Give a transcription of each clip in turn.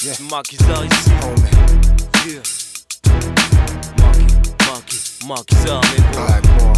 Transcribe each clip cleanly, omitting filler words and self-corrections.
Yeah. Makizar ici, homie. yeah. Makizar, nigga. Alright, more.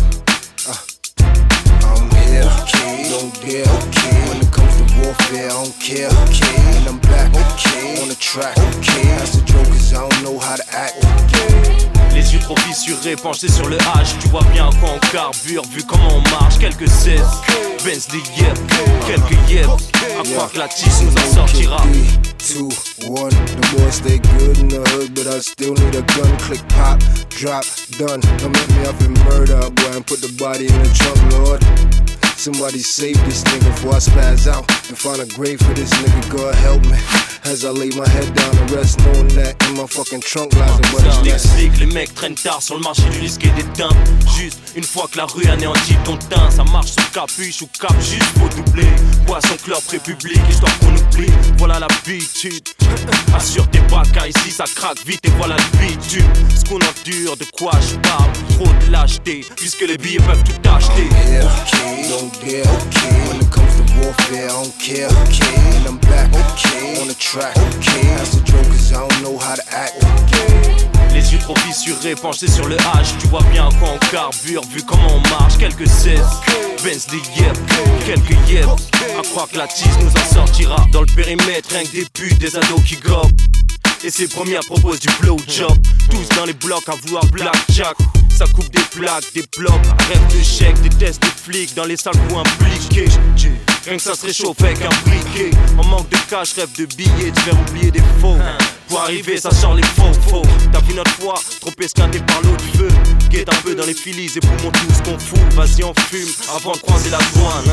I'm here, okay, don't dare, okay. When it comes to warfare, I don't care, okay. And I'm back, okay, on the track, okay. That's the joke, cause I don't know how to act, okay. Les yeux trop fissurés, penchés sur le H. Tu vois bien quand on carbure, vu comment on marche. Quelques 16, Bentley yep, quelques yep. À croire que la tisse nous en sortira. 3, 2, 1. The boys stay good in the hood, but I still need a gun. Click, pop, drop, done. Don't make me up and murder, boy, and put the body in the trunk, Lord. Somebody save this nigga before I spaz out and find a grave for this nigga. God help me as I lay my head down and rest, knowing that in my fucking trunk lies a bunch of J't'explique, les mecs traînent tard sur le marché du disque et des teintes. Juste une fois que la rue anéantit ton teint, ça marche sous capuche ou cap, juste faut doubler. Boisson club république, histoire qu'on oublie. Voilà l'habitude. Assure tes bacas, ici ça craque vite et voilà le bitume. Ce qu'on endure, de quoi je parle, trop de lâcheté, puisque les billets peuvent tout acheter. Yeah, okay, don't dare, okay. When it comes to warfare, I don't care, okay. And I'm back, okay, on the track, okay. That's the joke, cause I don't know how to act, okay. Les yeux trop fissurés, penchés sur le H. Tu vois bien quand on carbure, vu comment on marche. Quelques 16, Bentley yep, quelques yep. À croire que la tisse nous en sortira. Dans le périmètre, rien que des putes, des ados qui gobent. Et ses premières proposent du blowjob. Tous dans les blocs à vouloir blackjack. Ça coupe des plaques, des blocs, rêve de chèques, des tests de flics dans les salles pour impliquer. Rien que ça se réchauffe avec un briquet. En manque de cash, rêve de billets, de faire oublier des faux. Pour arriver, ça sort les faux. T'as vu notre foi, trop esquinté par l'eau du feu. Guette un peu dans les filis et poumons tout ce qu'on fout. Vas-y, on fume avant de croiser la douane.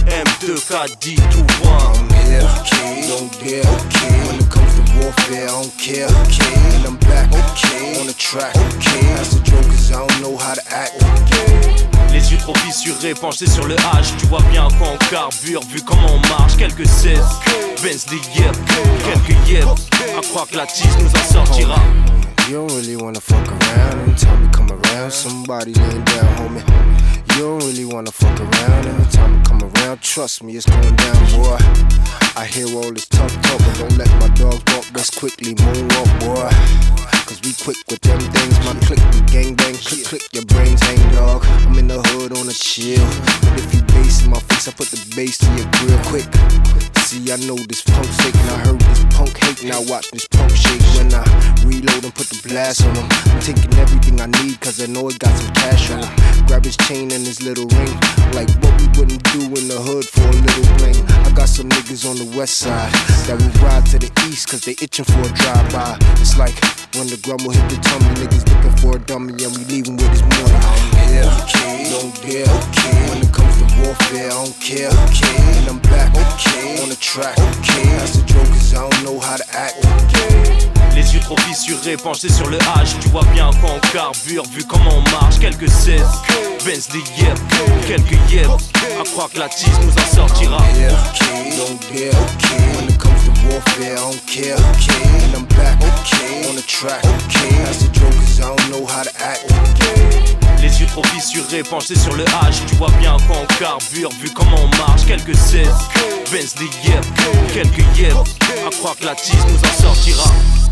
M2K dit tout droit. I'm here, okay, don't dare, okay. When it comes to warfare, I don't care, okay. And I'm back, okay, on the track, okay. That's the joke, cause I don't know how to act, okay. Les yeux trop fissurés, penchés sur le H. Tu vois bien quand on carbure, vu comment on marche. Quelques 16, Bentley yep, quelques yep. À croire que la tisse nous en sortira. You don't really wanna fuck around. Every time you come around, somebody laying down, homie. You don't really wanna fuck around. Every time you come around, trust me, it's going down, boy. I hear all this tough talk, but don't let my dogs walk. Best quickly moonwalk, boy. Cause we quick with them things, my click, we gang bang, click, your brains hang, dog. I'm in the hood on a chill, but if you bass in my face, I put the bass to your grill quick. See, I know this punk fake, and I heard this punk hate. Now watch this punk shake when I reload and put the blast on him. I'm taking everything I need, cause I know it got some cash on him. Grab his chain and his little ring, like what we wouldn't do in the hood for a little bling. I got some niggas on the west side that will ride to the east, cause they itching for a drive-by. It's like when the grumble hit the tummy, niggas looking for a dummy, and we leaving with his money. I'm here, okay, don't dare, okay. When it comes to warfare, I don't care, okay. And I'm back, okay, on the track, okay. That's the joke, cause I don't know how to act, okay. Les yeux trop fissurés, penchés sur le H. Tu vois bien quand on carbure, vu comment on marche. Quelques 16, Bentley yep, quelques yep. À croire que la tisse nous en sortira. I'm here, okay, don't dare, okay. When it comes to warfare, I don't care, okay. And I'm back, okay, on the track, okay. That's the joke, cause I don't know how to act, okay. Les yeux trop fissurés, penchés sur le H. Tu vois bien quand on carbure, vu comment on marche. Quelques 16, Bentley yep, quelques yep. À croire que la tisse nous en sortira.